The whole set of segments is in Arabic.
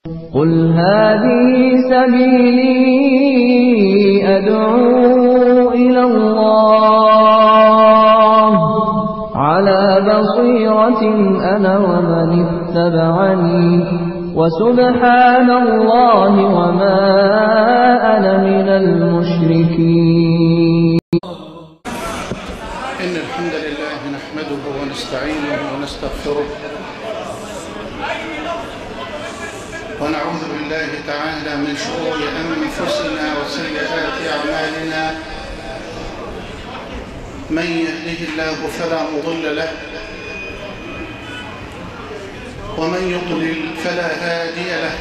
قل هذه سبيلي أدعو إلى الله على بصيرة أنا ومن اتبعني وسبحان الله وما أنا من المشركين. إن الحمد لله نحمده ونستعينه ونستغفره ونعوذ بالله تعالى من شرور أنفسنا وسيئات أعمالنا. من يهده الله فلا مضل له ومن يضلل فلا هادي له،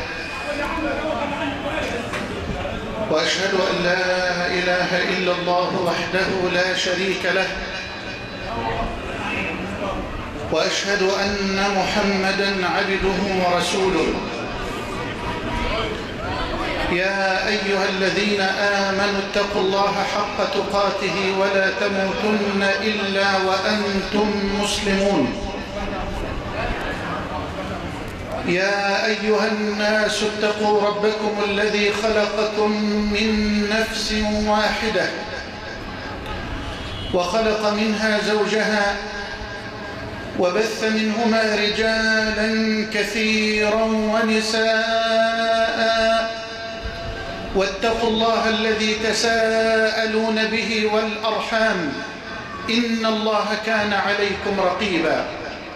وأشهد أن لا إله إلا الله وحده لا شريك له، وأشهد أن محمدًا عبده ورسوله. يا أيها الذين آمنوا اتقوا الله حق تقاته ولا تموتن إلا وأنتم مسلمون. يا أيها الناس اتقوا ربكم الذي خلقكم من نفس واحدة وخلق منها زوجها وبث منهما رجالا كثيرا ونساء، واتقوا الله الذي تساءلون به والأرحام إن الله كان عليكم رقيبا.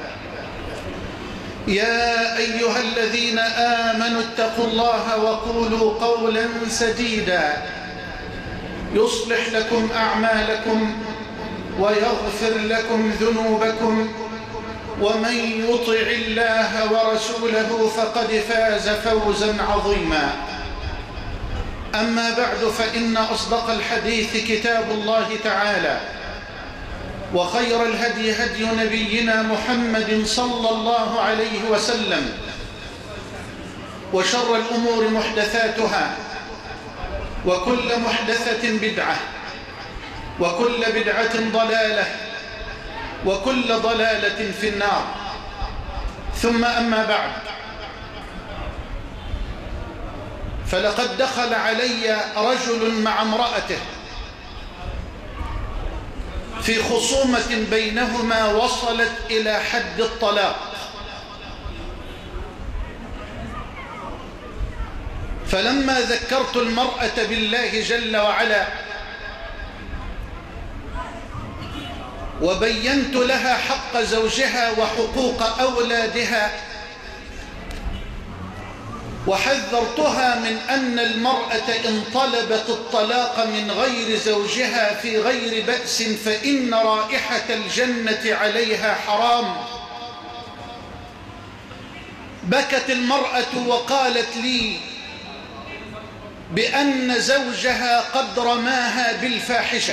يا أيها الذين آمنوا اتقوا الله وقولوا قولا سديدا يصلح لكم أعمالكم ويغفر لكم ذنوبكم، ومن يطع الله ورسوله فقد فاز فوزا عظيما. أما بعد، فإن أصدق الحديث كتاب الله تعالى، وخير الهدي هدي نبينا محمد صلى الله عليه وسلم، وشر الأمور محدثاتها، وكل محدثة بدعة، وكل بدعة ضلالة، وكل ضلالة في النار. ثم أما بعد، فلقد دخل علي رجل مع امرأته في خصومة بينهما وصلت إلى حد الطلاق، فلما ذكرت المرأة بالله جل وعلا وبينت لها حق زوجها وحقوق أولادها، وحذرتها من أن المرأة إن طلبت الطلاق من غير زوجها في غير بأس فإن رائحة الجنة عليها حرام، بكت المرأة وقالت لي بأن زوجها قد رماها بالفاحشة،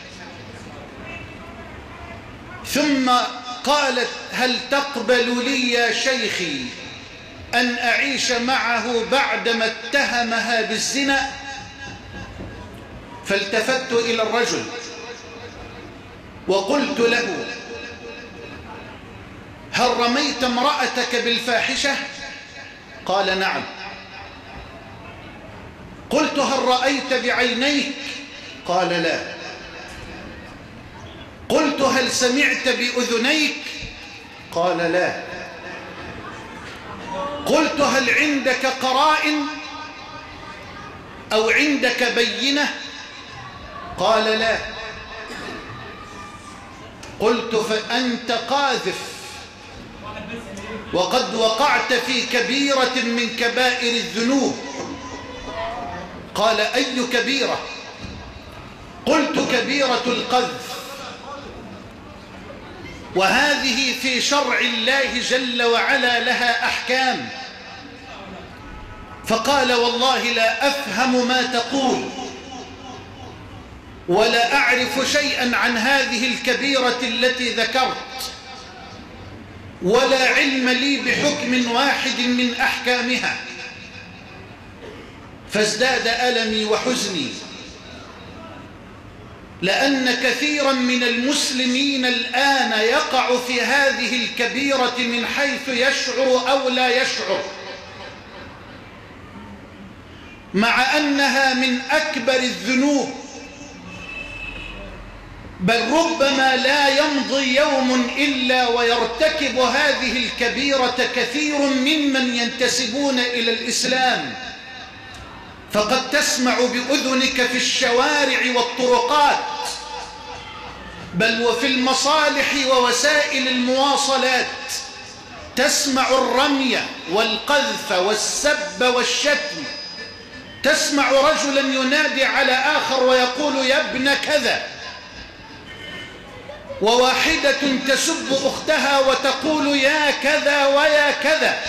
ثم قالت: هل تقبل لي يا شيخي أن أعيش معه بعدما اتهمها بالزنا؟ فالتفت إلى الرجل وقلت له: هل رميت امرأتك بالفاحشة؟ قال: نعم. قلت: هل رأيت بعينيك؟ قال: لا. قلت: هل سمعت بأذنيك؟ قال: لا. قلت: هل عندك قرائن أو عندك بينة؟ قال: لا. قلت: فأنت قاذف، وقد وقعت في كبيرة من كبائر الذنوب. قال: أي كبيرة؟ قلت: كبيرة القذف، وهذه في شرع الله جل وعلا لها أحكام. فقال: والله لا أفهم ما تقول، ولا أعرف شيئا عن هذه الكبيرة التي ذكرت، ولا علم لي بحكم واحد من أحكامها. فازداد ألمي وحزني، لأن كثيرا من المسلمين الآن يقع في هذه الكبيرة من حيث يشعر أو لا يشعر. مع أنها من أكبر الذنوب، بل ربما لا يمضي يوم إلا ويرتكب هذه الكبيرة كثير ممن ينتسبون إلى الإسلام. فقد تسمع بأذنك في الشوارع والطرقات، بل وفي المصالح ووسائل المواصلات، تسمع الرمي والقذف والسب والشتم. تسمع رجلا ينادي على آخر ويقول يا ابن كذا، وواحدة تسب أختها وتقول يا كذا ويا كذا.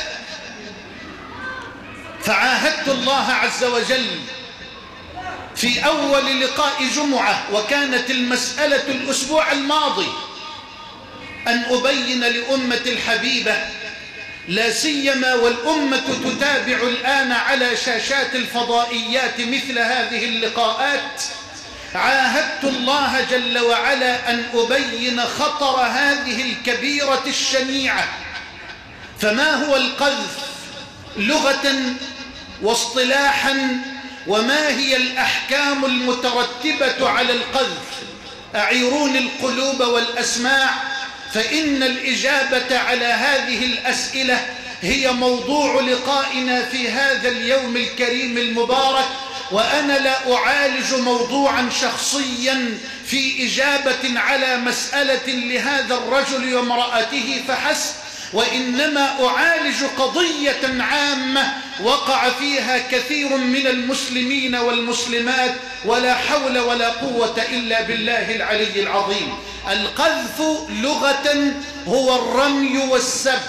فعاهدت الله عز وجل في أول لقاء جمعة، وكانت المسألة الأسبوع الماضي، أن أبين لأمة الحبيبة، لا سيما والأمة تتابع الآن على شاشات الفضائيات مثل هذه اللقاءات، عاهدت الله جل وعلا أن أبين خطر هذه الكبيرة الشنيعة. فما هو القذف لغة واصطلاحا، وما هي الأحكام المترتبة على القذف؟ أعيروني القلوب والأسماع، فإن الإجابة على هذه الأسئلة هي موضوع لقائنا في هذا اليوم الكريم المبارك. وأنا لا أعالج موضوعا شخصيا في إجابة على مسألة لهذا الرجل وامرأته فحسب، وإنما أعالج قضية عامة وقع فيها كثير من المسلمين والمسلمات، ولا حول ولا قوة إلا بالله العلي العظيم. القذف لغة هو الرمي والسب.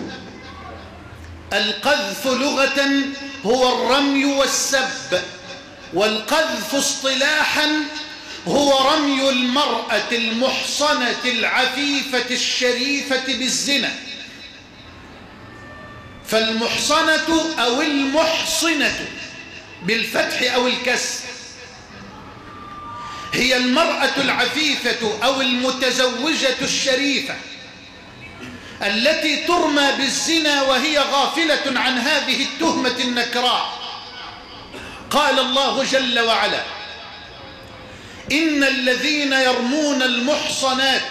القذف لغة هو الرمي والسب، والقذف اصطلاحا هو رمي المرأة المحصنة العفيفة الشريفة بالزنا. فالمحصنة أو المحصنة بالفتح أو الكسر هي المرأة العفيفة أو المتزوجة الشريفة التي ترمى بالزنا وهي غافلة عن هذه التهمة النكراء. قال الله جل وعلا إن الذين يرمون المحصنات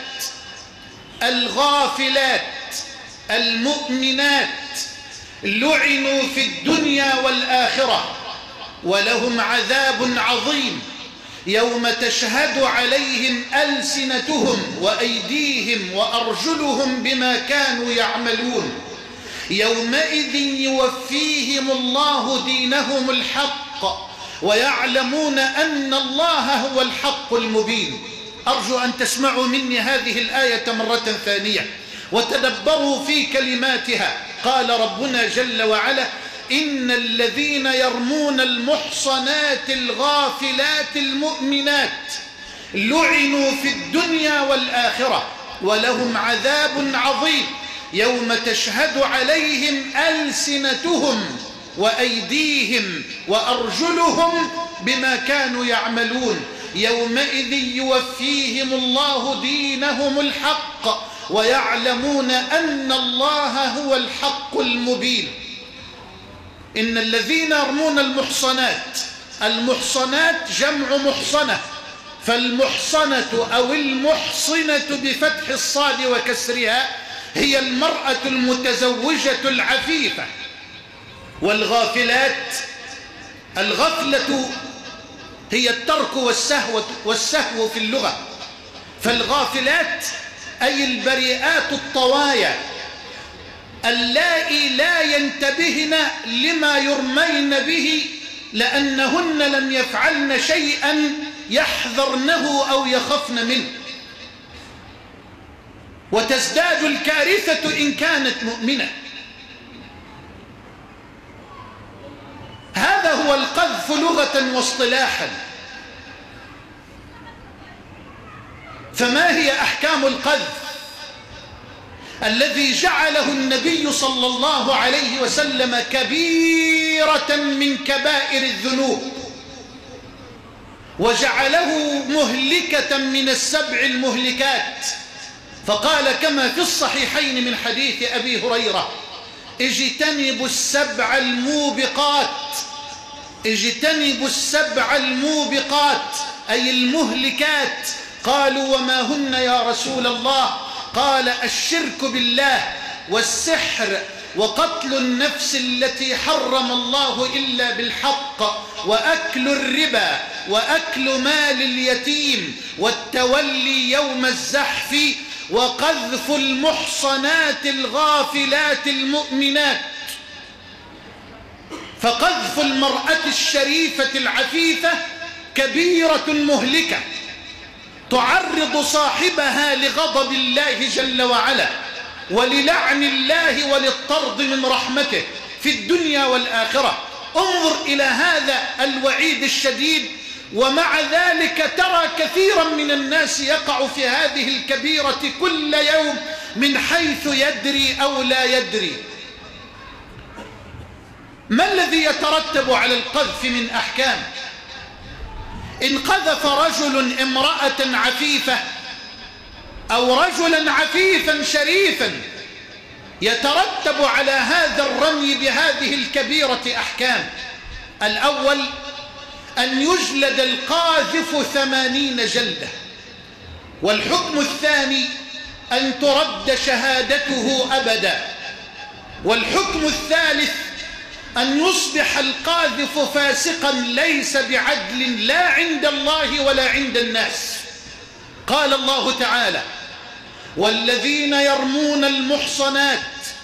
الغافلات المؤمنات لعنوا في الدنيا والآخرة ولهم عذاب عظيم يوم تشهد عليهم ألسنتهم وأيديهم وأرجلهم بما كانوا يعملون يومئذ يوفيهم الله دينهم الحق ويعلمون أن الله هو الحق المبين. أرجو أن تسمعوا مني هذه الآية مرة ثانية وتدبروا في كلماتها. قال ربنا جل وعلا إن الذين يرمون المحصنات الغافلات المؤمنات لعنوا في الدنيا والآخرة ولهم عذاب عظيم يوم تشهد عليهم ألسنتهم وأيديهم وأرجلهم بما كانوا يعملون يومئذ يوفيهم الله دينهم الحق ويعلمون أن الله هو الحق المبين. إن الذين يرمون المحصنات، المحصنات جمع محصنة، فالمحصنة أو المحصنة بفتح الصاد وكسرها هي المرأة المتزوجة العفيفة. والغافلات، الغفلة هي الترك والسهو في اللغة، فالغافلات أي البريئات الطوايا اللائي لا ينتبهن لما يرمين به لأنهن لم يفعلن شيئا يحذرنه أو يخفن منه، وتزداد الكارثة إن كانت مؤمنة. هذا هو القذف لغة واصطلاحا. فما هي أحكام القذف الذي جعله النبي صلى الله عليه وسلم كبيرة من كبائر الذنوب وجعله مهلكة من السبع المهلكات؟ فقال كما في الصحيحين من حديث أبي هريرة اجتنبوا السبع الموبقات اجتنبوا السبع الموبقات أي المهلكات. قالوا وما هن يا رسول الله؟ قال الشرك بالله والسحر وقتل النفس التي حرم الله إلا بالحق وأكل الربا وأكل مال اليتيم والتولي يوم الزحف وقذف المحصنات الغافلات المؤمنات. فقذف المرأة الشريفة العفيفة كبيرة مهلكة تعرض صاحبها لغضب الله جل وعلا وللعن الله وللطرد من رحمته في الدنيا والآخرة. انظر إلى هذا الوعيد الشديد، ومع ذلك ترى كثيرا من الناس يقع في هذه الكبيرة كل يوم من حيث يدري أو لا يدري. ما الذي يترتب على القذف من أحكام؟ إن قذف رجل امرأة عفيفة أو رجلا عفيفا شريفا يترتب على هذا الرمي بهذه الكبيرة أحكام. الأول أن يجلد القاذف 80 جلدة، والحكم الثاني أن ترد شهادته أبدا، والحكم الثالث أن يصبح القاذف فاسقا ليس بعدل لا عند الله ولا عند الناس. قال الله تعالى والذين يرمون المحصنات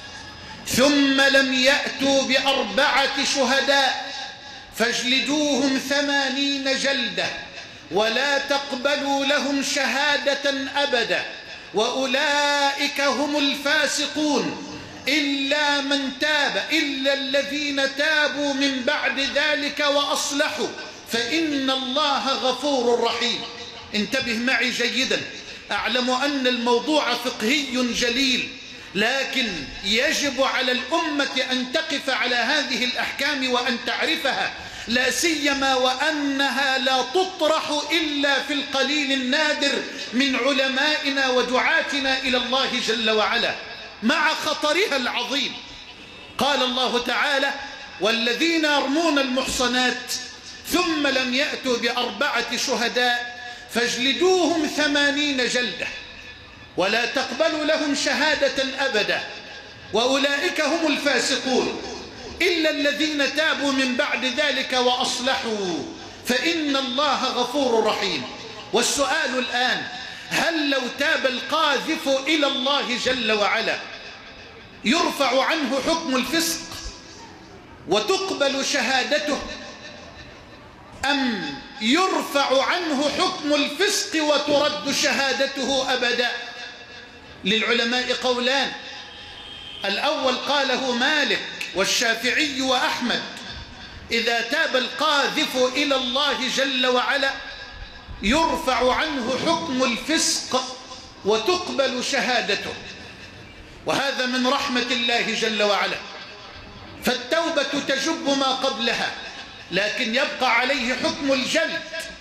ثم لم يأتوا ب4 شهداء فاجلدوهم 80 جلدة ولا تقبلوا لهم شهادة أبدا وأولئك هم الفاسقون إلا من تاب إلا الذين تابوا من بعد ذلك وأصلحوا فإن الله غفور رحيم. انتبه معي جيدا، أعلم أن الموضوع فقهي جليل، لكن يجب على الأمة أن تقف على هذه الأحكام وأن تعرفها، لا سيما وأنها لا تطرح إلا في القليل النادر من علمائنا ودعاتنا إلى الله جل وعلا مع خطرها العظيم. قال الله تعالى والذين يرمون المحصنات ثم لم يأتوا ب4 شهداء فاجلدوهم 80 جلدة ولا تقبلوا لهم شهادة أبدا وأولئك هم الفاسقون إلا الذين تابوا من بعد ذلك وأصلحوا فإن الله غفور رحيم. والسؤال الآن، هل لو تاب القاذف إلى الله جل وعلا يرفع عنه حكم الفسق وتقبل شهادته، أم يرفع عنه حكم الفسق وترد شهادته أبدا؟ للعلماء قولان، الأول قاله مالك والشافعي وأحمد، إذا تاب القاذف إلى الله جل وعلا يرفع عنه حكم الفسق وتقبل شهادته، وهذا من رحمة الله جل وعلا، فالتوبة تجب ما قبلها لكن يبقى عليه حكم الجلد.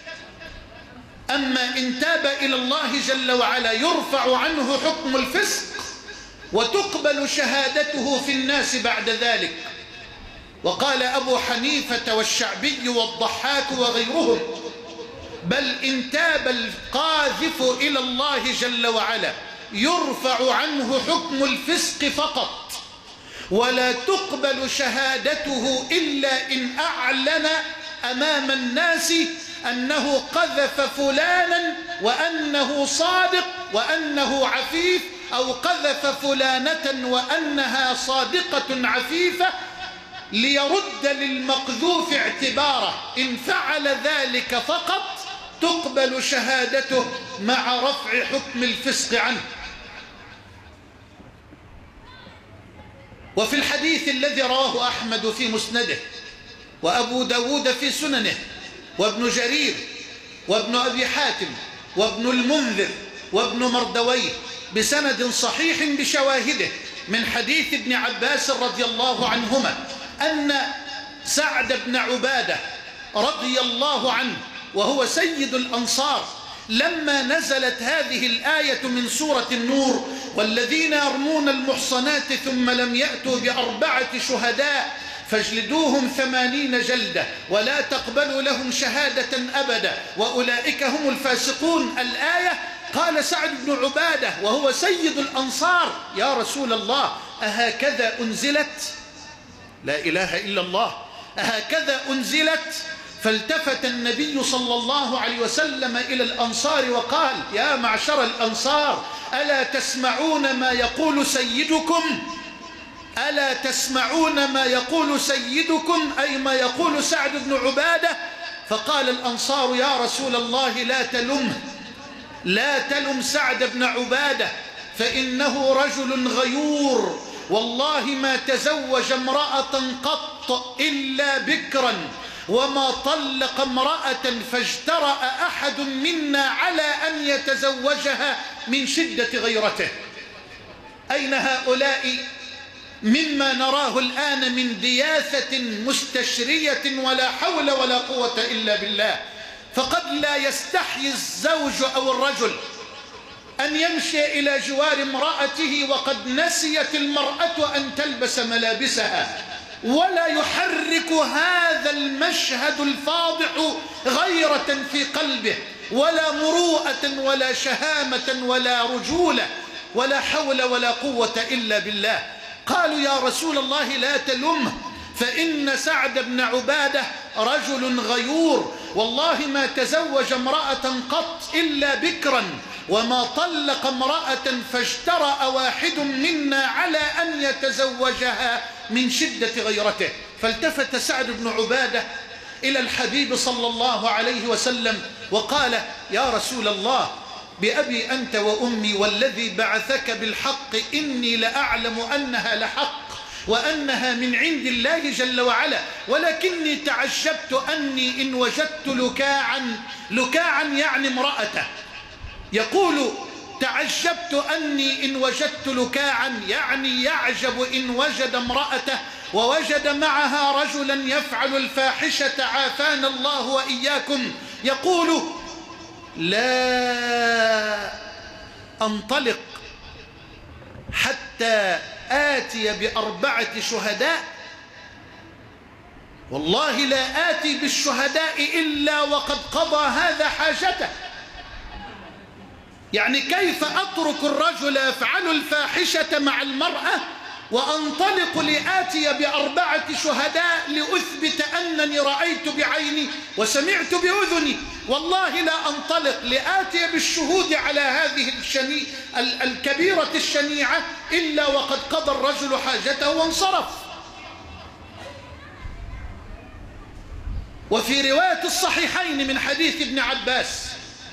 أما إن تاب إلى الله جل وعلا يرفع عنه حكم الفسق وتقبل شهادته في الناس بعد ذلك. وقال أبو حنيفة والشعبي والضحاك وغيرهم بل إن تاب القاذف إلى الله جل وعلا يرفع عنه حكم الفسق فقط ولا تقبل شهادته إلا إن أعلن أمام الناس أنه قذف فلانا وأنه صادق وأنه عفيف، أو قذف فلانة وأنها صادقة عفيفة، ليرد للمقذوف اعتباره. إن فعل ذلك فقط تقبل شهادته مع رفع حكم الفسق عنه. وفي الحديث الذي رواه أحمد في مسنده وأبو داود في سننه وابن جرير وابن أبي حاتم وابن المنذر وابن مردويه بسند صحيح بشواهده من حديث ابن عباس رضي الله عنهما أن سعد بن عبادة رضي الله عنه وهو سيد الأنصار لما نزلت هذه الآية من سورة النور والذين يرمون المحصنات ثم لم يأتوا ب4 شهداء فاجلدوهم 80 جلدة ولا تقبلوا لهم شهادة أبدا وأولئك هم الفاسقون. الآية. قال سعد بن عبادة وهو سيد الأنصار: يا رسول الله أهكذا أنزلت؟ لا إله إلا الله، أهكذا أنزلت؟ فالتفت النبي صلى الله عليه وسلم إلى الأنصار وقال: يا معشر الأنصار، ألا تسمعون ما يقول سيدكم؟ ألا تسمعون ما يقول سيدكم، أي ما يقول سعد بن عبادة؟ فقال الأنصار: يا رسول الله لا تلم سعد بن عبادة، فإنه رجل غيور، والله ما تزوج امرأة قط إلا بكرا، وما طلق امرأة فاجترأ أحد منا على أن يتزوجها من شدة غيرته. أين هؤلاء مما نراه الآن من دياثة مستشرية ولا حول ولا قوة إلا بالله؟ فقد لا يستحي الزوج أو الرجل أن يمشي إلى جوار امرأته وقد نسيت المرأة أن تلبس ملابسها، ولا يحرك هذا المشهد الفاضح غيرة في قلبه، ولا مروءة ولا شهامة ولا رجولة ولا حول ولا قوة إلا بالله. قالوا: يا رسول الله لا تلمه، فإن سعد بن عبادة رجل غيور، والله ما تزوج امرأة قط إلا بكرا، وما طلق امرأة فاجترأ واحد منا على أن يتزوجها من شدة غيرته. فالتفت سعد بن عبادة إلى الحبيب صلى الله عليه وسلم وقال: يا رسول الله، بأبي أنت وأمي والذي بعثك بالحق إني لأعلم أنها لحق وأنها من عند الله جل وعلا، ولكني تعجبت أني إن وجدت لكاعا يعني امرأته، يقول: تعجبت أني إن وجدت لكاعا يعني يعجب إن وجد امرأته ووجد معها رجلا يفعل الفاحشة عافانا الله وإياكم. يقول: لا أنطلق حتى آتي ب4 شهداء، والله لا آتي بالشهداء إلا وقد قضى هذا حاجته. يعني كيف أترك الرجل يفعل الفاحشة مع المرأة وأنطلق لآتي ب4 شهداء لأثبت أنني رأيت بعيني وسمعت بأذني؟ والله لا أنطلق لآتي بالشهود على هذه الكبيرة الشنيعة إلا وقد قضى الرجل حاجته وانصرف. وفي رواية الصحيحين من حديث ابن عباس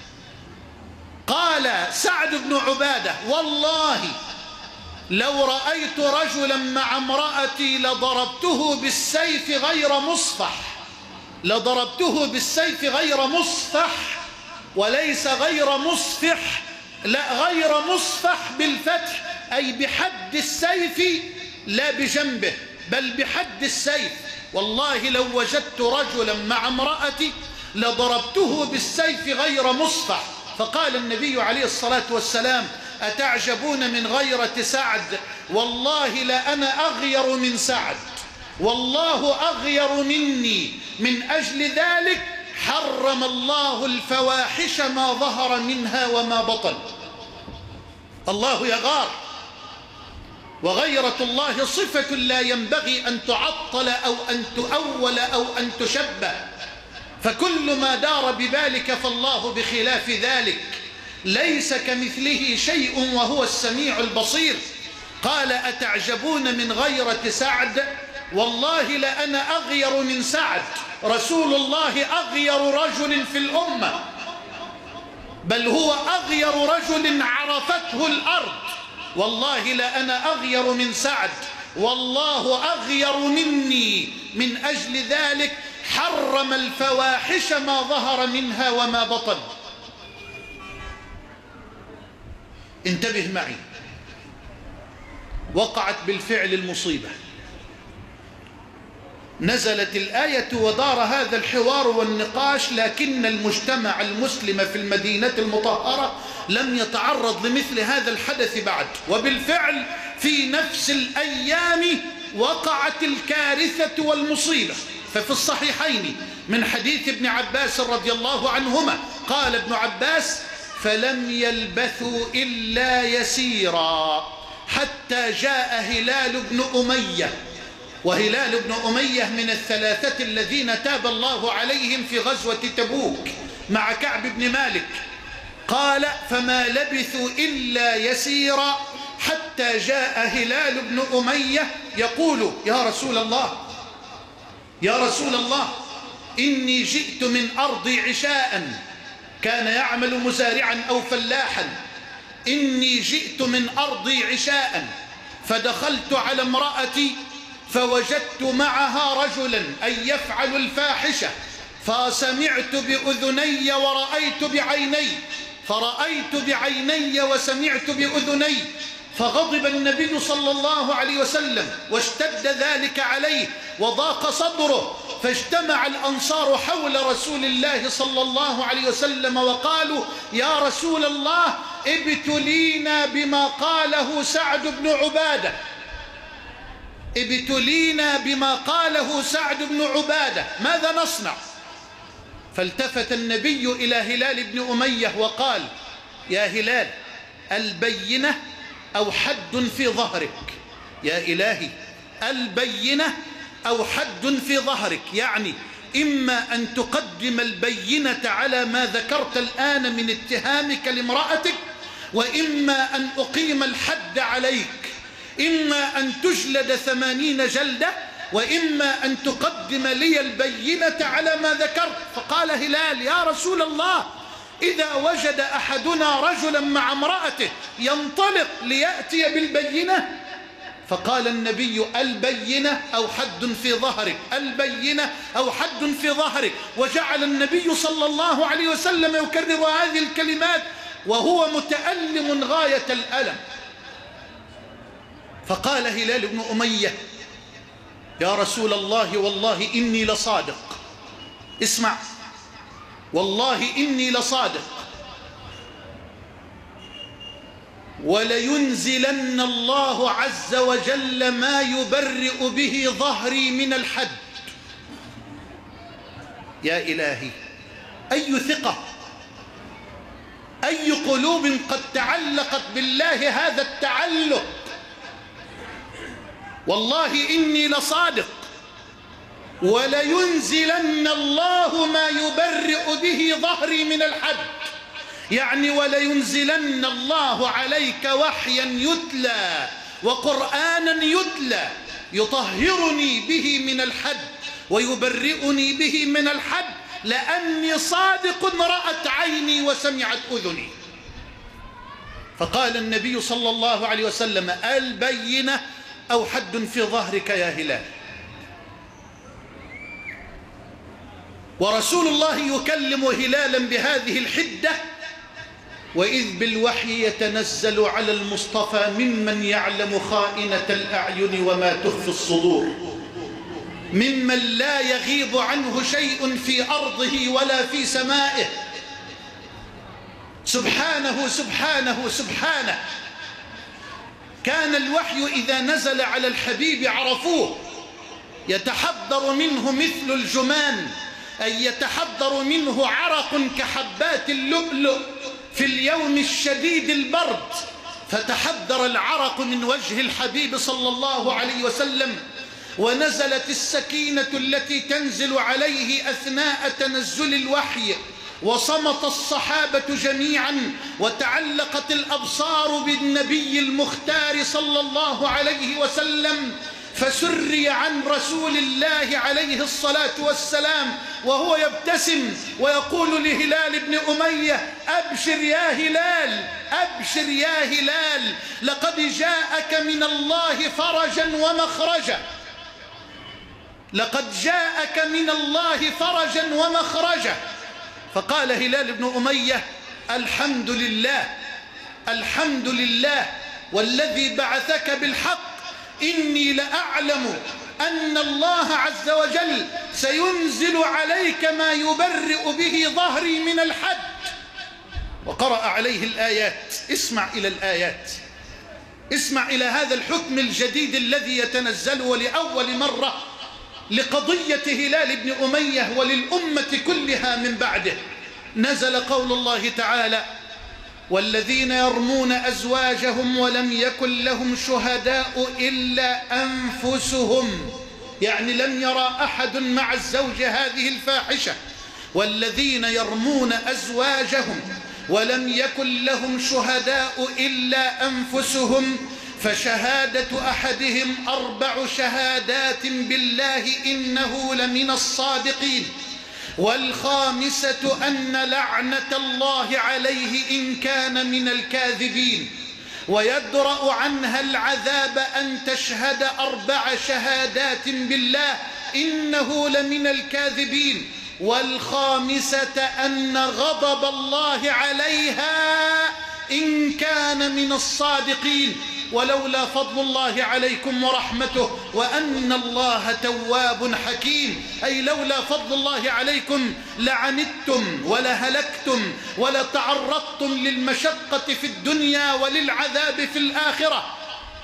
قال سعد بن عبادة: والله لو رأيت رجلا مع امرأتي لضربته بالسيف غير مصفح، لضربته بالسيف غير مصفح، وليس غير مصفح، لا غير مصفح بالفتح، أي بحد السيف لا بجنبه بل بحد السيف. والله لو وجدت رجلا مع امرأتي لضربته بالسيف غير مصفح. فقال النبي عليه الصلاة والسلام: أتعجبون من غيرة سعد؟ والله لأنا أغير من سعد، والله أغير مني، من أجل ذلك حرم الله الفواحش ما ظهر منها وما بطن. الله يغار، وغيرة الله صفة لا ينبغي أن تعطل أو أن تؤول أو أن تشبه، فكل ما دار ببالك فالله بخلاف ذلك، ليس كمثله شيء وهو السميع البصير. قال: أتعجبون من غيرة سعد؟ والله لأنا أغير من سعد، رسول الله أغير رجل في الأمة، بل هو أغير رجل عرفته الأرض. والله لأنا أغير من سعد، والله أغير مني، من أجل ذلك حرم الفواحش ما ظهر منها وما بطن. انتبه معي، وقعت بالفعل المصيبة، نزلت الآية ودار هذا الحوار والنقاش، لكن المجتمع المسلم في المدينة المطهرة لم يتعرض لمثل هذا الحدث بعد. وبالفعل في نفس الأيام وقعت الكارثة والمصيبة. ففي الصحيحين من حديث ابن عباس رضي الله عنهما قال ابن عباس: فلم يلبثوا إلا يسيرا حتى جاء هلال بن أمية، وهلال بن أمية من الثلاثة الذين تاب الله عليهم في غزوة تبوك مع كعب بن مالك. قال: فما لبثوا إلا يسيرا حتى جاء هلال بن أمية يقول: يا رسول الله، يا رسول الله، إني جئت من أرضي عشاء، كان يعمل مزارعا أو فلاحا. إني جئت من أرضي عشاء فدخلت على امرأتي فوجدت معها رجلا أي يفعل الفاحشة، فسمعت بأذني ورأيت بعيني، فرأيت بعيني وسمعت بأذني، فغضب النبي صلى الله عليه وسلم واشتد ذلك عليه وضاق صدره، فاجتمع الأنصار حول رسول الله صلى الله عليه وسلم وقالوا: يا رسول الله، ابتلينا بما قاله سعد بن عبادة، ابتلينا بما قاله سعد بن عبادة، ماذا نصنع؟ فالتفت النبي إلى هلال بن أمية وقال: يا هلال، البينة أو حد في ظهرك؟ يا إلهي، البينة أو حد في ظهرك، يعني إما أن تقدم البينة على ما ذكرت الآن من اتهامك لامرأتك، وإما أن أقيم الحد عليك، إما أن تجلد 80 جلدة، وإما أن تقدم لي البينة على ما ذكرت. فقال هلال: يا رسول الله، إذا وجد أحدنا رجلا مع امرأته ينطلق ليأتي بالبينة؟ فقال النبي: البينة أو حد في ظهرك، البينة أو حد في ظهرك. وجعل النبي صلى الله عليه وسلم يكرر هذه الكلمات وهو متألم غاية الألم. فقال هلال بن أمية: يا رسول الله، والله إني لصادق. اسمع، والله إني لصادق، ولينزلن الله عز وجل ما يبرئ به ظهري من الحد. يا إلهي، أي ثقة، أي قلوب قد تعلقت بالله هذا التعلق. والله إني لصادق، ولينزلن الله ما يبرئ به ظهري من الحد، يعني ولينزلن الله عليك وحيا يتلى وقرآنا يتلى يطهرني به من الحد ويبرئني به من الحد، لأني صادق رأت عيني وسمعت أذني. فقال النبي صلى الله عليه وسلم: البينة أو حد في ظهرك يا هلال. ورسول الله يكلم هلالا بهذه الحدة، وإذ بالوحي يتنزل على المصطفى ممن يعلم خائنة الأعين وما تخفي الصدور، ممن لا يغيب عنه شيء في أرضه ولا في سمائه. سبحانه سبحانه سبحانه. كان الوحي إذا نزل على الحبيب عرفوه، يتحضر منه مثل الجمان، أي يتحضر منه عرق كحبات اللؤلؤ في اليوم الشديد البرد، فتحضر العرق من وجه الحبيب صلى الله عليه وسلم، ونزلت السكينة التي تنزل عليه أثناء تنزل الوحي، وصمت الصحابة جميعا، وتعلقت الأبصار بالنبي المختار صلى الله عليه وسلم، فسري عن رسول الله عليه الصلاة والسلام وهو يبتسم ويقول لهلال بن أمية: أبشر يا هلال، أبشر يا هلال، لقد جاءك من الله فرجا ومخرجا، لقد جاءك من الله فرجا ومخرجا. فقال هلال بن أمية: الحمد لله، الحمد لله، والذي بعثك بالحق، إني لأعلم أن الله عز وجل سينزل عليك ما يبرئ به ظهري من الحد. وقرأ عليه الآيات. اسمع إلى الآيات: اسمع إلى هذا الحكم الجديد الذي يتنزل ولأول مرة لقضية هلال بن أمية وللأمة كلها من بعده. نزل قول الله تعالى: والذين يرمون أزواجهم ولم يكن لهم شهداء إلا أنفسهم، يعني لم يرى أحد مع الزوج هذه الفاحشة. والذين يرمون أزواجهم ولم يكن لهم شهداء إلا أنفسهم فشهادة أحدهم 4 شهادات بالله إنه لمن الصادقين، والخامسة أن لعنة الله عليه إن كان من الكاذبين، ويدرأ عنها العذاب أن تشهد 4 شهادات بالله إنه لمن الكاذبين، والخامسة أن غضب الله عليها إن كان من الصادقين، ولولا فضل الله عليكم ورحمته وأن الله تواب حكيم، أي لولا فضل الله عليكم لعنتم ولهلكتم ولتعرضتم للمشقة في الدنيا وللعذاب في الآخرة.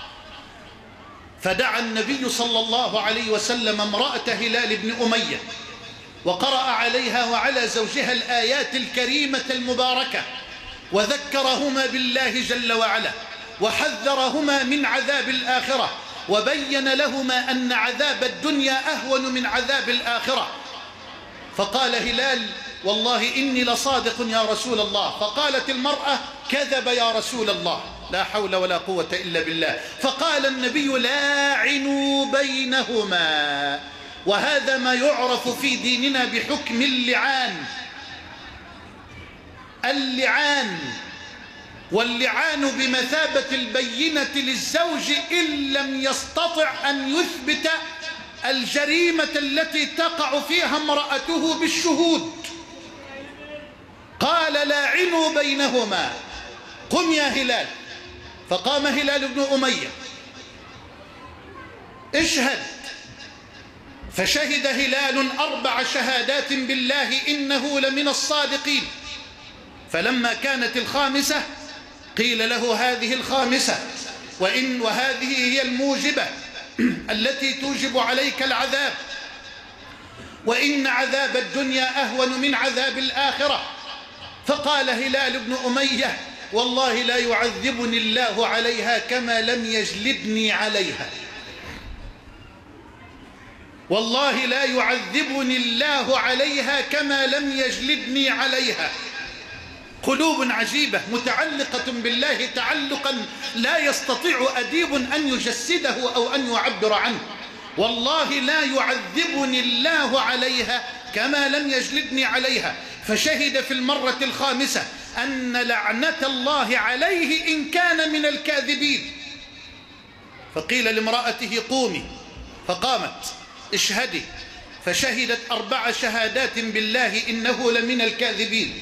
فدعا النبي صلى الله عليه وسلم امرأة هلال بن أمية وقرأ عليها وعلى زوجها الآيات الكريمة المباركة، وذكرهما بالله جل وعلا، وحذرهما من عذاب الآخرة، وبين لهما أن عذاب الدنيا أهون من عذاب الآخرة. فقال هلال: والله إني لصادق يا رسول الله. فقالت المرأة: كذب يا رسول الله. لا حول ولا قوة إلا بالله. فقال النبي: لاعنوا بينهما. وهذا ما يعرف في ديننا بحكم اللعان. اللعان، واللعان بمثابة البينة للزوج إن لم يستطع أن يثبت الجريمة التي تقع فيها امرأته بالشهود. قال: لاعنوا بينهما. قم يا هلال. فقام هلال بن أمية: اشهد. فشهد هلال 4 شهادات بالله إنه لمن الصادقين. فلما كانت الخامسة قيل له: هذه الخامسة، وهذه هي الموجبة التي توجب عليك العذاب، وإن عذاب الدنيا أهون من عذاب الآخرة. فقال هلال بن أمية: والله لا يعذبني الله عليها كما لم يجلدني عليها. والله لا يعذبني الله عليها كما لم يجلدني عليها. قلوب عجيبة متعلقة بالله تعلقا لا يستطيع أديب أن يجسده أو أن يعبر عنه. والله لا يعذبني الله عليها كما لم يجلدني عليها. فشهد في المرة الخامسة أن لعنة الله عليه إن كان من الكاذبين. فقيل لامرأته: قومي. فقامت: اشهدي. فشهدت 4 شهادات بالله إنه لمن الكاذبين.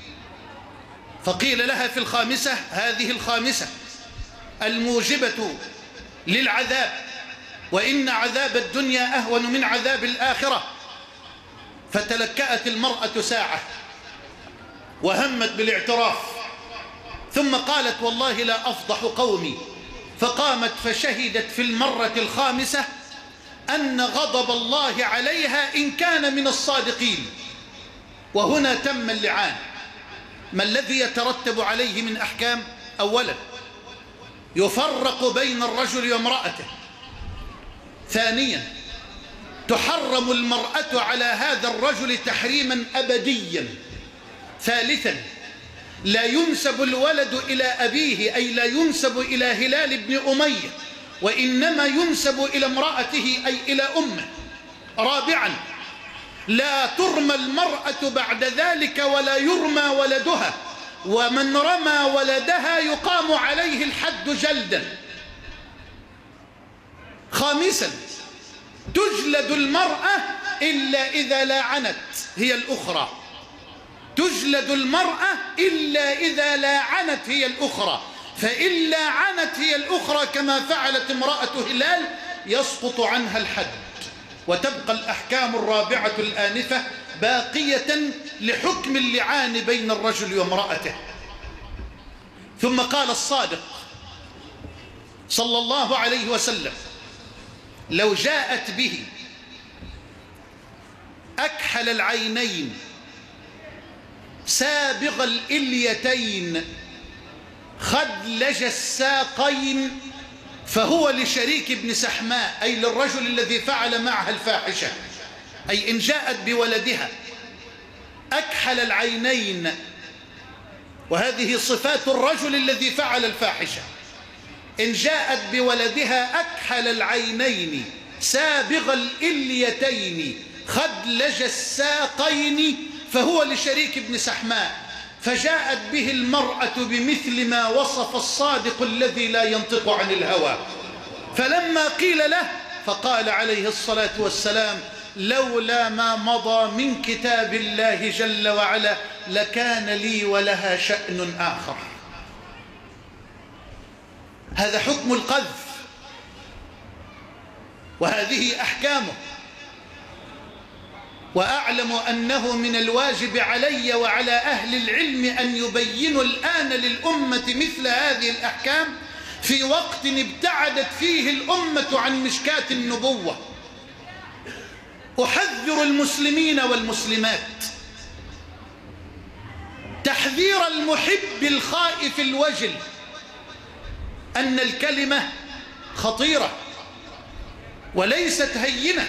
فقيل لها في الخامسة: هذه الخامسة الموجبة للعذاب، وإن عذاب الدنيا أهون من عذاب الآخرة. فتلكأت المرأة ساعة وهمت بالاعتراف، ثم قالت: والله لا أفضح قومي. فقامت فشهدت في المرة الخامسة أن غضب الله عليها إن كان من الصادقين. وهنا تم اللعان. ما الذي يترتب عليه من أحكام؟ أولا، يفرق بين الرجل وامرأته. ثانيا، تحرم المرأة على هذا الرجل تحريما أبديا. ثالثا، لا ينسب الولد إلى أبيه، أي لا ينسب إلى هلال بن أمية، وإنما ينسب إلى امرأته أي إلى أمه. رابعا، لا ترمى المرأة بعد ذلك ولا يرمى ولدها، ومن رمى ولدها يقام عليه الحد جلدا. خامسا، تجلد المرأة إلا إذا لاعنت هي الأخرى. تجلد المرأة إلا إذا لاعنت هي الأخرى، فإن لاعنت هي الأخرى كما فعلت امرأة هلال يسقط عنها الحد، وتبقى الأحكام الرابعة الآنفة باقية لحكم اللعان بين الرجل وامرأته. ثم قال الصادق صلى الله عليه وسلم لو جاءت به أكحل العينين سابغ الإليتين خدلج الساقين فهو لشريك بن سحماء، أي للرجل الذي فعل معها الفاحشة، أي إن جاءت بولدها أكحل العينين، وهذه صفات الرجل الذي فعل الفاحشة، إن جاءت بولدها أكحل العينين سابغ الإليتين خدلج الساقين فهو لشريك بن سحماء، فجاءت به المرأة بمثل ما وصف الصادق الذي لا ينطق عن الهوى. فلما قيل له فقال عليه الصلاة والسلام: لولا ما مضى من كتاب الله جل وعلا لكان لي ولها شأن آخر. هذا حكم القذف وهذه أحكامه، وأعلم أنه من الواجب علي وعلى أهل العلم أن يبينوا الآن للأمة مثل هذه الأحكام في وقت ابتعدت فيه الأمة عن مشكاة النبوة. أحذر المسلمين والمسلمات تحذير المحب الخائف الوجل أن الكلمة خطيرة وليست هينة،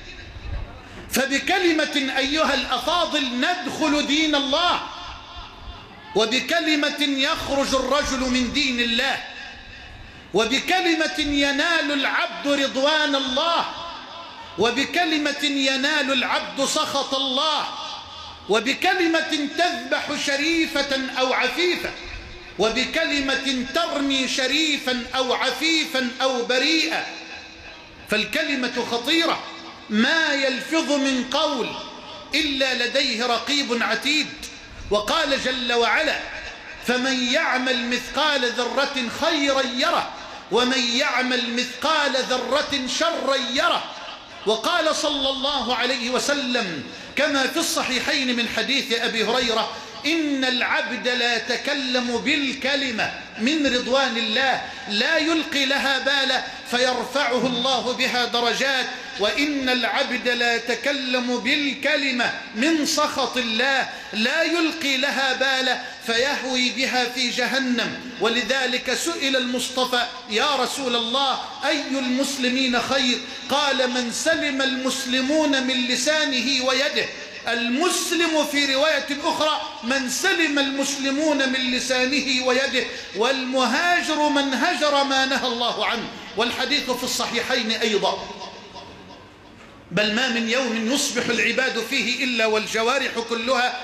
فبكلمة أيها الأفاضل ندخل دين الله، وبكلمة يخرج الرجل من دين الله، وبكلمة ينال العبد رضوان الله، وبكلمة ينال العبد سخط الله، وبكلمة تذبح شريفة أو عفيفة، وبكلمة ترمي شريفا أو عفيفا أو بريئا. فالكلمة خطيرة، ما يلفظ من قول إلا لديه رقيب عتيد. وقال جل وعلا: فمن يعمل مثقال ذرة خيرا يره ومن يعمل مثقال ذرة شرا يره. وقال صلى الله عليه وسلم كما في الصحيحين من حديث أبي هريرة: إن العبد لا يتكلم بالكلمة من رضوان الله لا يلقي لها بالا فيرفعه الله بها درجات، وإن العبد لا يتكلم بالكلمة من سخط الله لا يلقي لها بالا فيهوي بها في جهنم. ولذلك سئل المصطفى: يا رسول الله أي المسلمين خير؟ قال: من سلم المسلمون من لسانه ويده. المسلم في رواية أخرى: من سلم المسلمون من لسانه ويده. والمهاجر من هجر ما نهى الله عنه. والحديث في الصحيحين أيضا. بل ما من يوم يصبح العباد فيه إلا والجوارح كلها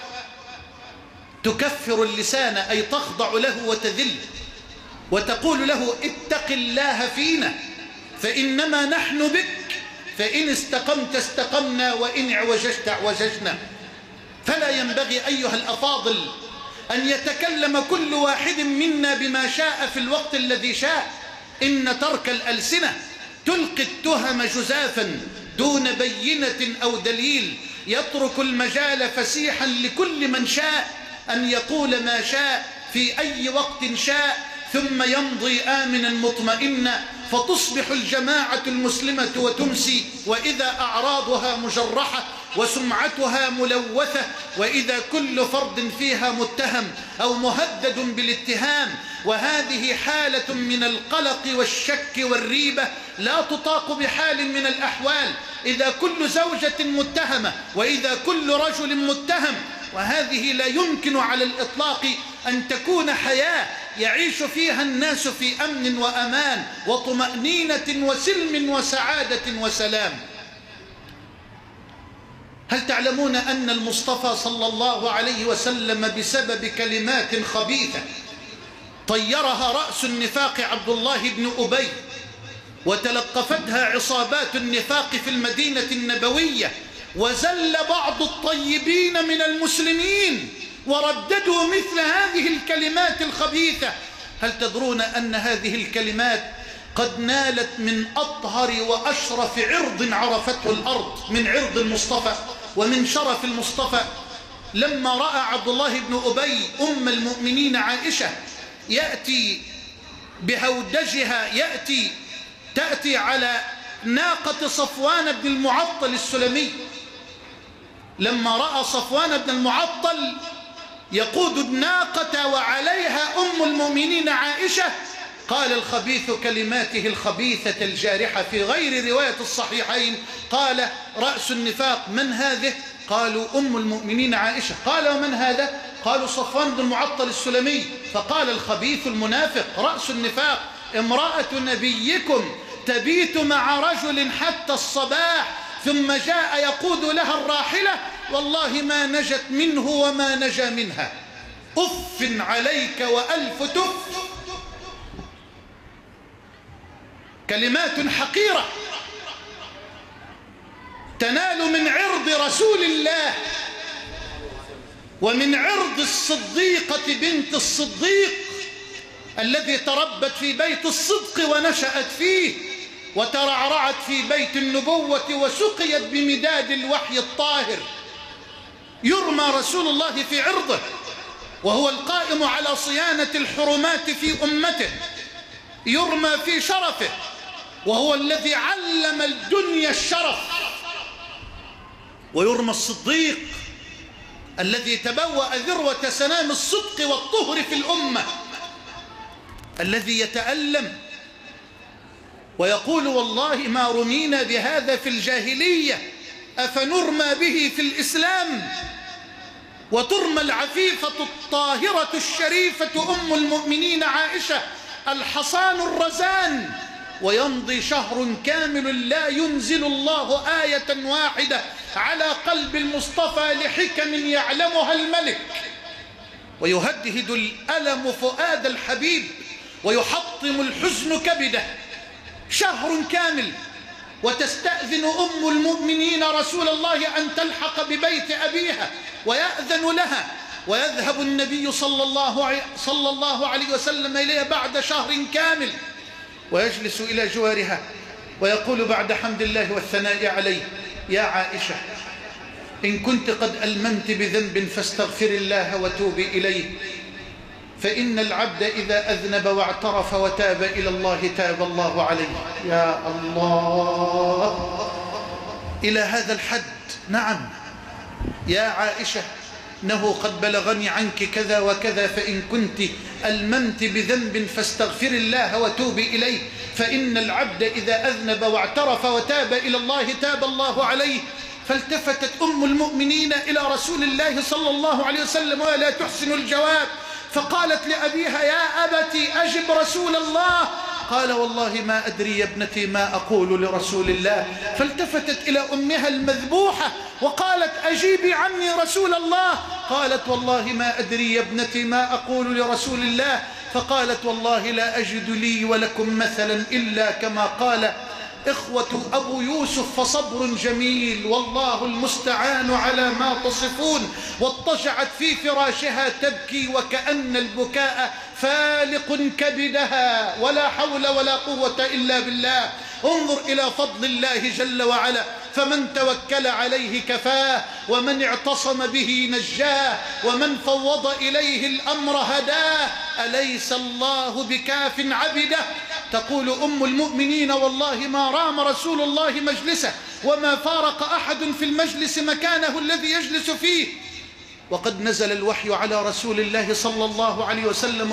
تكفر اللسان، أي تخضع له وتذل وتقول له: اتق الله فينا فإنما نحن بك، فإن استقمت استقمنا وإن اعوججت اعوججنا. فلا ينبغي أيها الأفاضل أن يتكلم كل واحد منا بما شاء في الوقت الذي شاء. إن ترك الألسنة تلقي التهم جزافا دون بينة أو دليل، يترك المجال فسيحا لكل من شاء أن يقول ما شاء في أي وقت شاء، ثم يمضي آمنا مطمئنا، فتصبح الجماعة المسلمة وتمسي وإذا أعراضها مجرحة وسمعتها ملوثة، وإذا كل فرد فيها متهم أو مهدد بالاتهام. وهذه حالة من القلق والشك والريبة لا تطاق بحال من الأحوال. إذا كل زوجة متهمة وإذا كل رجل متهم، وهذه لا يمكن على الإطلاق أن تكون حياة يعيش فيها الناس في أمن وأمان وطمأنينة وسلم وسعادة وسلام. هل تعلمون أن المصطفى صلى الله عليه وسلم بسبب كلمات خبيثة طيرها رأس النفاق عبد الله بن أبي، وتلقفتها عصابات النفاق في المدينة النبوية، وزل بعض الطيبين من المسلمين ورددوا مثل هذه الكلمات الخبيثة؟ هل تدرون أن هذه الكلمات قد نالت من أطهر وأشرف عرض عرفته الأرض، من عرض المصطفى ومن شرف المصطفى؟ لما رأى عبد الله بن أبي أم المؤمنين عائشة يأتي بهودجها تأتي على ناقة صفوان بن المعطل السلمي. لما رأى صفوان بن المعطل يقود الناقة وعليها أم المؤمنين عائشة، قال الخبيث كلماته الخبيثة الجارحة في غير رواية الصحيحين، قال رأس النفاق من هذه؟ قالوا أم المؤمنين عائشة. قال ومن هذا؟ قالوا صفوان بن المعطل السلمي. فقال الخبيث المنافق رأس النفاق امرأة نبيكم تبيت مع رجل حتى الصباح ثم جاء يقود لها الراحلة والله ما نجت منه وما نجا منها. أف عليك وألف تف. كلمات حقيرة تنال من عرض رسول الله ومن عرض الصديقة بنت الصديق الذي تربت في بيت الصدق ونشأت فيه وترعرعت في بيت النبوة وسقيت بمداد الوحي الطاهر. يرمى رسول الله في عرضه وهو القائم على صيانة الحرمات في أمته، يرمى في شرفه وهو الذي علم الدنيا الشرف، ويرمى الصديق الذي تبوأ ذروة سنام الصدق والطهر في الأمة، الذي يتألم ويقول والله ما رمينا بهذا في الجاهلية أفنرمى به في الإسلام. وترمى العفيفة الطاهرة الشريفة أم المؤمنين عائشة الحصان الرزان، ويمضي شهر كامل لا ينزل الله آية واحدة على قلب المصطفى لحكم يعلمها الملك، ويهدهد الألم فؤاد الحبيب ويحطم الحزن كبده. شهر كامل وتستأذن أم المؤمنين رسول الله أن تلحق ببيت أبيها ويأذن لها، ويذهب النبي صلى الله عليه وسلم إليها بعد شهر كامل ويجلس إلى جوارها ويقول بعد حمد الله والثناء عليه: يا عائشة إن كنت قد ألممت بذنب فاستغفر الله وتوبي إليه، فإن العبد إذا أذنب واعترف وتاب إلى الله تاب الله عليه. يا الله، إلى هذا الحد. نعم يا عائشة إنه قد بلغني عنك كذا وكذا، فإن كنت ألممت بذنب فاستغفر الله وتوبي إليه، فإن العبد إذا أذنب واعترف وتاب إلى الله تاب الله عليه. فالتفتت أم المؤمنين إلى رسول الله صلى الله عليه وسلم ولا تحسن الجواب، فقالت لأبيها: يا أبتي أجب رسول الله. قال: والله ما أدري يا ابنتي ما أقول لرسول الله. فالتفتت إلى أمها المذبوحة وقالت: أجيبي عني رسول الله. قالت: والله ما أدري يا ابنتي ما أقول لرسول الله. فقالت: والله لا أجد لي ولكم مثلا إلا كما قال إخوة أبو يوسف فصبر جميل والله المستعان على ما تصفون. واضطجعت في فراشها تبكي وكأن البكاء فالق كبدها، ولا حول ولا قوة إلا بالله. انظر إلى فضل الله جل وعلا، فمن توكل عليه كفاه، ومن اعتصم به نجاه، ومن فوض إليه الأمر هداه. أليس الله بكاف عبده؟ تقول أم المؤمنين: والله ما رام رسول الله مجلسه وما فارق أحد في المجلس مكانه الذي يجلس فيه. وقد نزل الوحي على رسول الله صلى الله عليه وسلم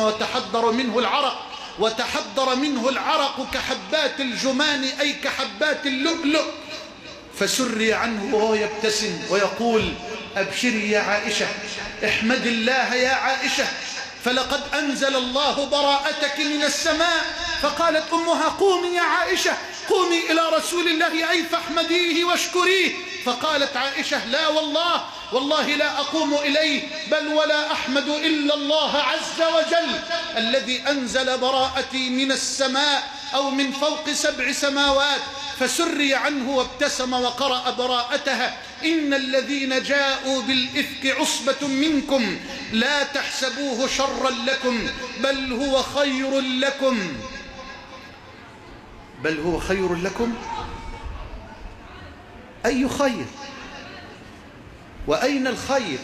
وتحدر منه العرق كحبات الجمان أي كحبات اللؤلؤ. فسري عنه وهو يبتسم ويقول: أبشري يا عائشة، احمد الله يا عائشة، فلقد أنزل الله براءتك من السماء. فقالت أمها: قومي يا عائشة، قومي إلى رسول الله أي فاحمديه واشكريه. فقالت عائشة: لا والله لا أقوم إليه، بل ولا أحمد إلا الله عز وجل الذي أنزل براءتي من السماء أو من فوق 7 سماوات. فسري عنه وابتسم وقرأ براءتها: إن الذين جاءوا بالإفك عصبة منكم لا تحسبوه شرا لكم بل هو خير لكم. بل هو خير لكم؟ أي خير؟ وأين الخير؟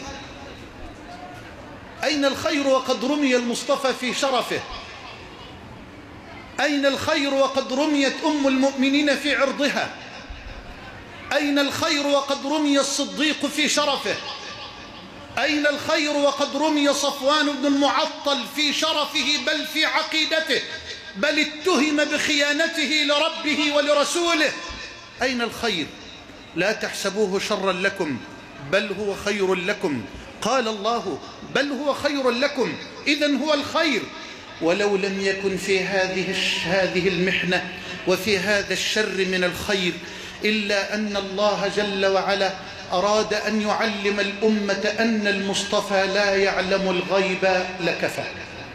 أين الخير وقد رمي المصطفى في شرفه؟ أين الخير وقد رميت أم المؤمنين في عرضها؟ أين الخير وقد رمي الصديق في شرفه؟ أين الخير وقد رمي صفوان بن المعطل في شرفه بل في عقيدته، بل اتهم بخيانته لربه ولرسوله؟ أين الخير؟ لا تحسبوه شرا لكم بل هو خير لكم. قال الله بل هو خير لكم، إذن هو الخير. ولو لم يكن في هذه المحنة وفي هذا الشر من الخير إلا أن الله جل وعلا أراد أن يعلم الأمة أن المصطفى لا يعلم الغيب لكفى.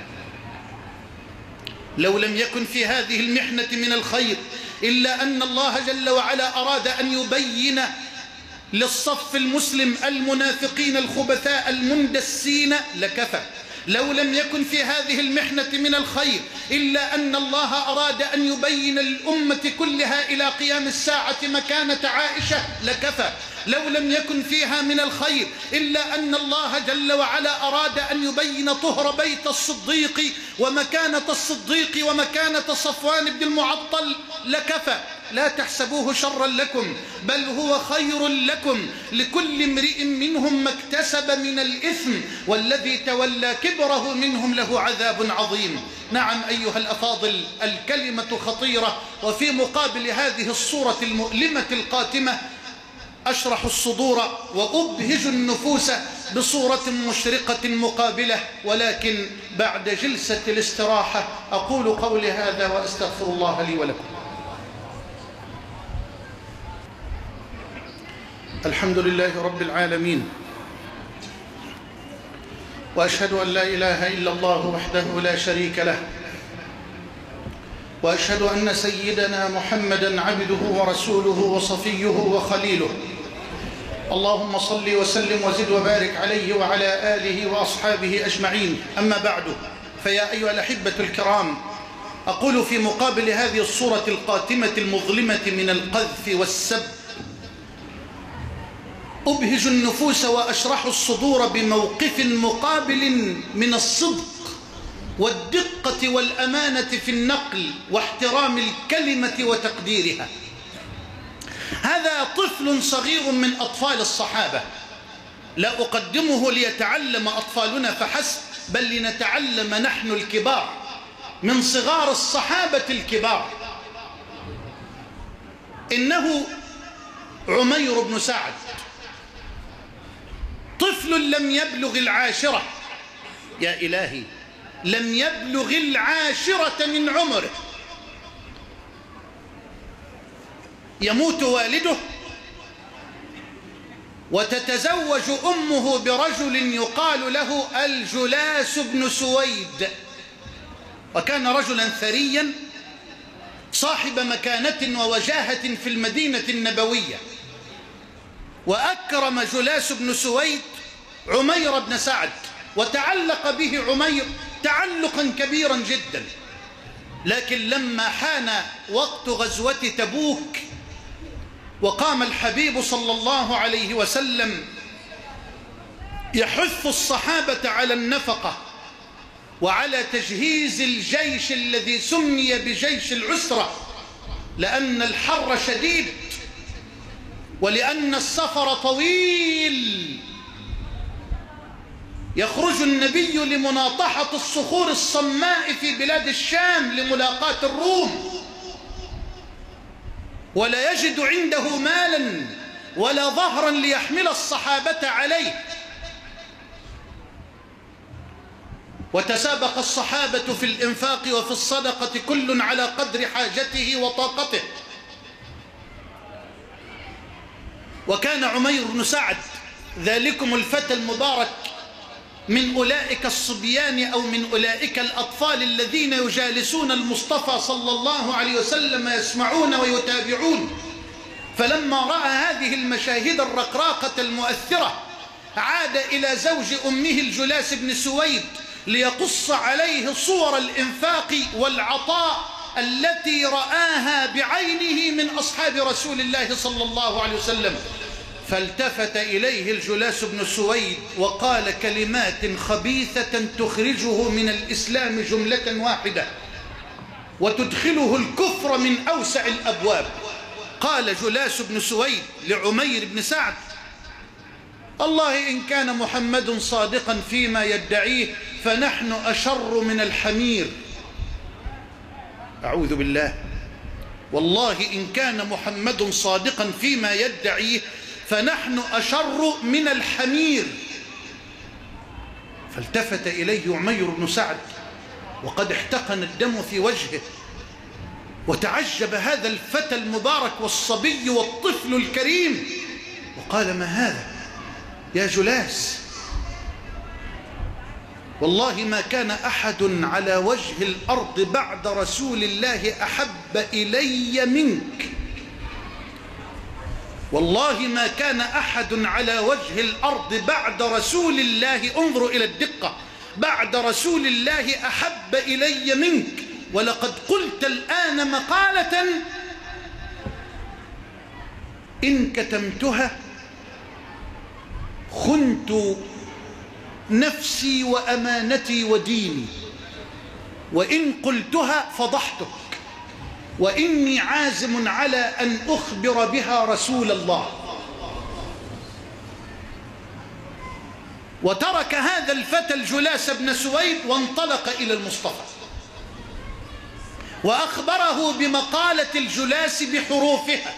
لو لم يكن في هذه المحنة من الخير إلا أن الله جل وعلا أراد أن يبين للصف المسلم المنافقين الخبثاء المندسين لكفى. لو لم يكن في هذه المحنة من الخير إلا أن الله أراد أن يبين للأمة كلها إلى قيام الساعة مكانة عائشة لكفى. لو لم يكن فيها من الخير إلا أن الله جل وعلا أراد أن يبين طهر بيت الصديق ومكانة الصديق ومكانة صفوان بن المعطل لكفى. لا تحسبوه شرا لكم بل هو خير لكم، لكل امرئ منهم ما اكتسب من الإثم والذي تولى كبره منهم له عذاب عظيم. نعم أيها الأفاضل، الكلمة خطيرة، وفي مقابل هذه الصورة المؤلمة القاتمة أشرح الصدور وأبهج النفوس بصورة مشرقة مقابلة، ولكن بعد جلسة الاستراحة أقول قولي هذا وأستغفر الله لي ولكم. الحمد لله رب العالمين، وأشهد أن لا إله إلا الله وحده لا شريك له، وأشهد أن سيدنا محمدًا عبده ورسوله وصفيه وخليله. اللهم صل وسلم وزد وبارك عليه وعلى آله وأصحابه أجمعين. أما بعد، فيا أيها الأحبة الكرام، أقول في مقابل هذه الصورة القاتمة المظلمة من القذف والسب أبهج النفوس وأشرح الصدور بموقف مقابل من الصدق والدقة والأمانة في النقل واحترام الكلمة وتقديرها. هذا طفل صغير من أطفال الصحابة، لا أقدمه ليتعلم أطفالنا فحسب، بل لنتعلم نحن الكبار من صغار الصحابة الكبار. إنه عمير بن سعد، طفل لم يبلغ العاشرة. يا إلهي، لم يبلغ العاشرة من عمره. يموت والده وتتزوج أمه برجل يقال له الجلاس بن سويد، وكان رجلا ثريا صاحب مكانة ووجاهة في المدينة النبوية. وأكرم جلاس بن سويد عمير بن سعد، وتعلق به عمير تعلقا كبيرا جدا. لكن لما حان وقت غزوة تبوك وقام الحبيب صلى الله عليه وسلم يحث الصحابة على النفقة وعلى تجهيز الجيش الذي سمي بجيش العسرة، لأن الحر شديد ولأن السفر طويل، يخرج النبي لمناطحة الصخور الصماء في بلاد الشام لملاقاة الروم، ولا يجد عنده مالا ولا ظهرا ليحمل الصحابة عليه. وتسابق الصحابة في الإنفاق وفي الصدقة كل على قدر حاجته وطاقته. وكان عمير بن سعد ذلكم الفتى المبارك من أولئك الصبيان أو من أولئك الأطفال الذين يجالسون المصطفى صلى الله عليه وسلم يسمعون ويتابعون. فلما رأى هذه المشاهد الرقراقة المؤثرة عاد إلى زوج أمه الجلاس بن سويد ليقص عليه صور الإنفاق والعطاء التي رآها بعينه من أصحاب رسول الله صلى الله عليه وسلم. فالتفت إليه الجلاس بن سويد وقال كلمات خبيثة تخرجه من الإسلام جملة واحدة. وتدخله الكفر من أوسع الأبواب. قال جلاس بن سويد لعمير بن سعد: الله إن كان محمد صادقا فيما يدعيه فنحن أشر من الحمير. أعوذ بالله. والله إن كان محمد صادقا فيما يدعيه فنحن أشر من الحمير. فالتفت إليه عمير بن سعد وقد احتقن الدم في وجهه، وتعجب هذا الفتى المبارك والصبي والطفل الكريم، وقال: ما هذا يا جلاس؟ والله ما كان أحد على وجه الأرض بعد رسول الله أحب إلي منك. والله ما كان أحد على وجه الأرض بعد رسول الله، انظروا إلى الدقة، بعد رسول الله أحب إلي منك، ولقد قلت الآن مقالة إن كتمتها خنت نفسي وأمانتي وديني، وإن قلتها فضحتك، وإني عازم على أن أخبر بها رسول الله. وترك هذا الفتى الجلاس بن سويد وانطلق إلى المصطفى وأخبره بمقالة الجلاس بحروفها.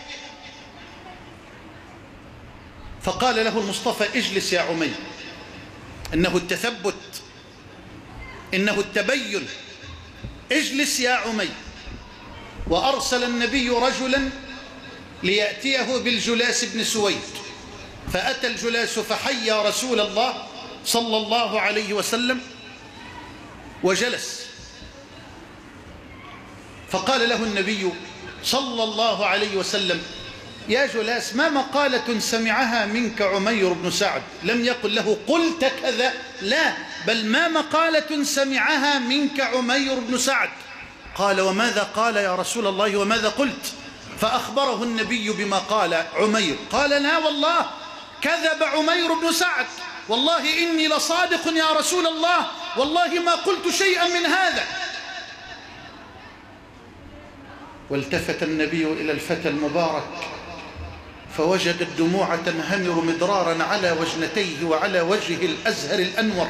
فقال له المصطفى: اجلس يا عمير، إنه التثبت، إنه التبين، اجلس يا عمير. وأرسل النبي رجلا ليأتيه بالجلاس بن سويد، فأتى الجلاس فحيا رسول الله صلى الله عليه وسلم وجلس. فقال له النبي صلى الله عليه وسلم: يا جلاس، ما مقالة سمعها منك عمير بن سعد؟ لم يقل له قلت كذا، لا، بل ما مقالة سمعها منك عمير بن سعد؟ قال: وماذا قال يا رسول الله وماذا قلت؟ فأخبره النبي بما قال عمير. قال: لا والله، كذب عمير بن سعد، والله إني لصادق يا رسول الله، والله ما قلت شيئا من هذا. والتفت النبي إلى الفتى المبارك فوجد الدموع تنهمر مدرارا على وجنتيه وعلى وجهه الأزهر الأنور،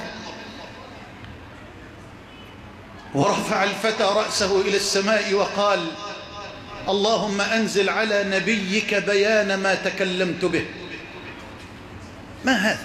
ورفع الفتى رأسه إلى السماء وقال: اللهم أنزل على نبيك بيان ما تكلمت به. ما هذا؟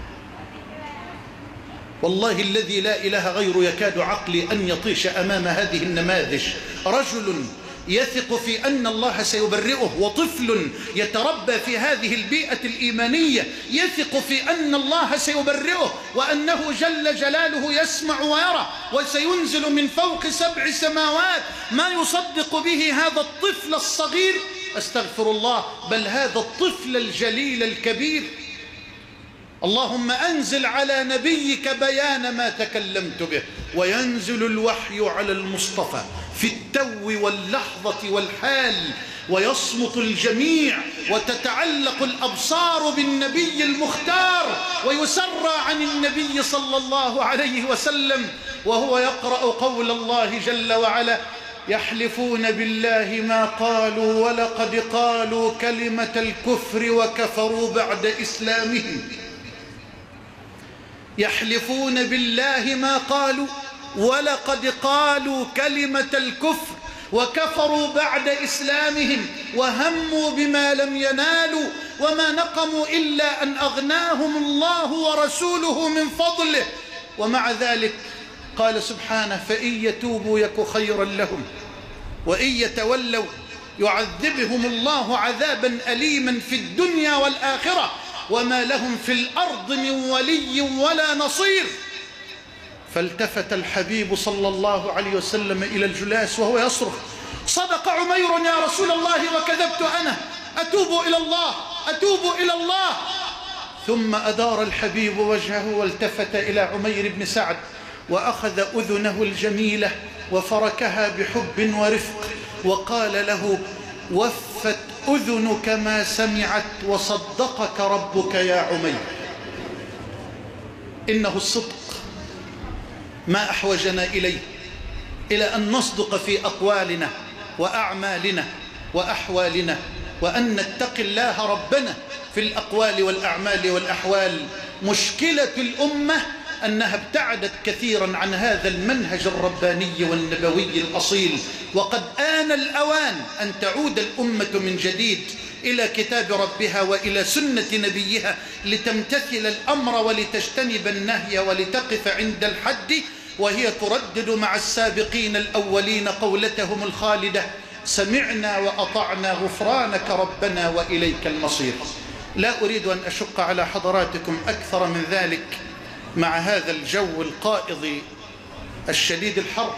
والله الذي لا إله غيره يكاد عقلي أن يطيش أمام هذه النماذج. رجل يثق في أن الله سيبرئه، وطفل يتربى في هذه البيئة الإيمانية يثق في أن الله سيبرئه، وأنه جل جلاله يسمع ويرى، وسينزل من فوق 7 سماوات ما يصدق به هذا الطفل الصغير. أستغفر الله، بل هذا الطفل الجليل الكبير. اللهم أنزل على نبيك بيان ما تكلمت به. وينزل الوحي على المصطفى في التو واللحظة والحال، ويصمت الجميع، وتتعلق الأبصار بالنبي المختار، ويسرى عن النبي صلى الله عليه وسلم وهو يقرأ قول الله جل وعلا: يحلفون بالله ما قالوا ولقد قالوا كلمة الكفر وكفروا بعد إسلامهم. يحلفون بالله ما قالوا ولقد قالوا كلمة الكفر وكفروا بعد إسلامهم، وهموا بما لم ينالوا، وما نقموا إلا أن أغناهم الله ورسوله من فضله. ومع ذلك قال سبحانه: فإن يتوبوا يك خيرا لهم، وإن يتولوا يعذبهم الله عذابا أليما في الدنيا والآخرة، وما لهم في الأرض من ولي ولا نصير. فالتفت الحبيب صلى الله عليه وسلم إلى الجلاس وهو يصرخ: صدق عمير يا رسول الله وكذبت أنا، أتوب إلى الله، أتوب إلى الله. ثم أدار الحبيب وجهه والتفت إلى عمير بن سعد وأخذ أذنه الجميلة وفركها بحب ورفق، وقال له: وفت أذنك ما سمعت وصدقك ربك يا عمير. إنه الصدق ما أحوجنا إليه، إلى أن نصدق في أقوالنا وأعمالنا وأحوالنا، وأن نتقي الله ربنا في الأقوال والأعمال والأحوال. مشكلة الأمة أنها ابتعدت كثيرا عن هذا المنهج الرباني والنبوي الأصيل، وقد آن الأوان أن تعود الأمة من جديد إلى كتاب ربها وإلى سنة نبيها لتمتثل الأمر ولتجتنب النهي ولتقف عند الحد، وهي تردد مع السابقين الأولين قولتهم الخالدة: سمعنا وأطعنا غفرانك ربنا وإليك المصير. لا أريد أن أشق على حضراتكم أكثر من ذلك مع هذا الجو القائض الشديد الحر،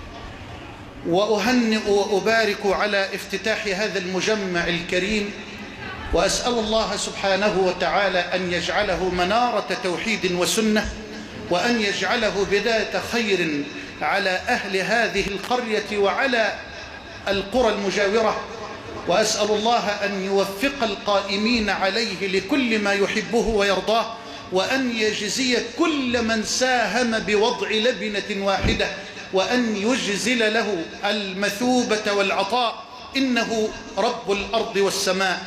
وأهنئ وأبارك على افتتاح هذا المجمع الكريم، وأسأل الله سبحانه وتعالى أن يجعله منارة توحيد وسنة، وأن يجعله بداية خير على أهل هذه القرية وعلى القرى المجاورة، وأسأل الله أن يوفق القائمين عليه لكل ما يحبه ويرضاه، وأن يجزي كل من ساهم بوضع لبنة واحدة، وأن يجزل له المثوبة والعطاء، إنه رب الأرض والسماء.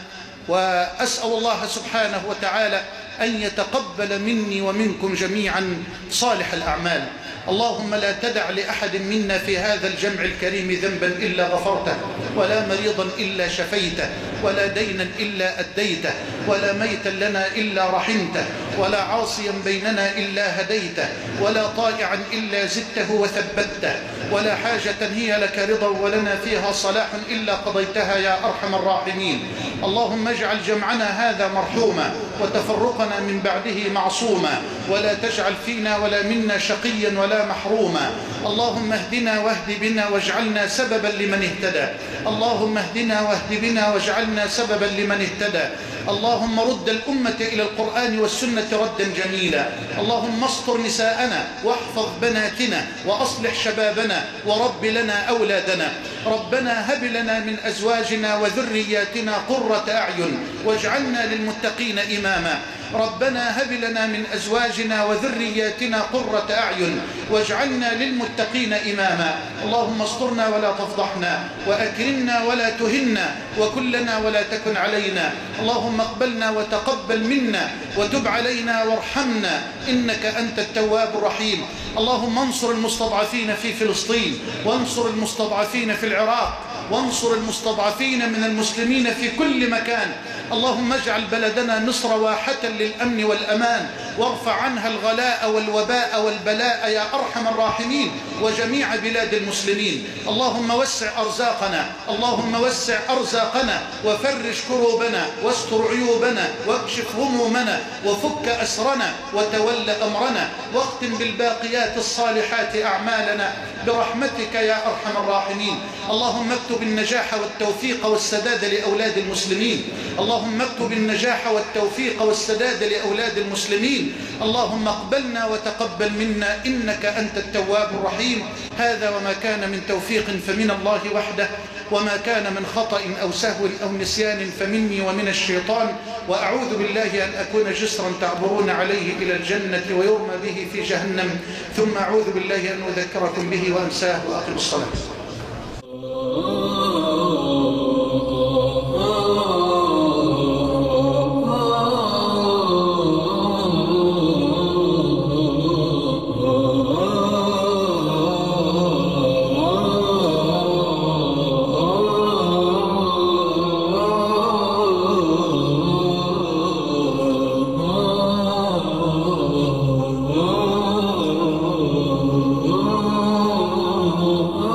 وأسأل الله سبحانه وتعالى أن يتقبل مني ومنكم جميعا صالح الأعمال. اللهم لا تدع لأحد منا في هذا الجمع الكريم ذنبا إلا غفرته، ولا مريضا إلا شفيته، ولا دينا إلا أديته، ولا ميتا لنا إلا رحمته، ولا عاصيا بيننا إلا هديته، ولا طائعا إلا زدته وثبته، ولا حاجة هي لك رضا ولنا فيها صلاح إلا قضيتها يا أرحم الراحمين. اللهم اجعل جمعنا هذا مرحوما، وتفرقنا من بعده معصوما، ولا تجعل فينا ولا منا شقيا ولا محروما. اللهم اهدنا واهد بنا واجعلنا سببا لمن اهتدى. اللهم اهدنا واهد بنا واجعلنا سببا لمن اهتدى. اللهم رد الأمة إلى القرآن والسنة ردا جميلا. اللهم استر نساءنا واحفظ بناتنا وأصلح شبابنا ورب لنا أولادنا. ربنا هب لنا من أزواجنا وذرياتنا قرة أعين واجعلنا للمتقين إماما. ربنا هب لنا من أزواجنا وذرياتنا قرة أعين واجعلنا للمتقين إماما. اللهم استرنا ولا تفضحنا، وأكرمنا ولا تهنا، وكلنا ولا تكن علينا. اللهم اقبلنا وتقبل منا، وتب علينا وارحمنا، إنك أنت التواب الرحيم. اللهم انصر المستضعفين في فلسطين، وانصر المستضعفين في العراق، وانصر المستضعفين من المسلمين في كل مكان. اللهم اجعل بلدنا مصر واحة للأمن والأمان، وارفع عنها الغلاء والوباء والبلاء يا أرحم الراحمين، وجميع بلاد المسلمين. اللهم وسع أرزاقنا، اللهم وسع أرزاقنا، وفرج كروبنا، واستر عيوبنا، واكشف همومنا، وفك أسرنا، وتول أمرنا، واختم بالباقيات الصالحات أعمالنا برحمتك يا أرحم الراحمين. اللهم اكتب النجاح والتوفيق والسداد لأولاد المسلمين. اللهم اكتب النجاح والتوفيق والسداد لأولاد المسلمين. اللهم اقبلنا وتقبل منا، إنك أنت التواب الرحيم. هذا وما كان من توفيق فمن الله وحده، وما كان من خطأ أو سهو أو نسيان فمني ومن الشيطان. وأعوذ بالله أن أكون جسرا تعبرون عليه إلى الجنة ويرمى به في جهنم، ثم أعوذ بالله أن أذكركم به وأنساه. وأقم الصلاة. Oh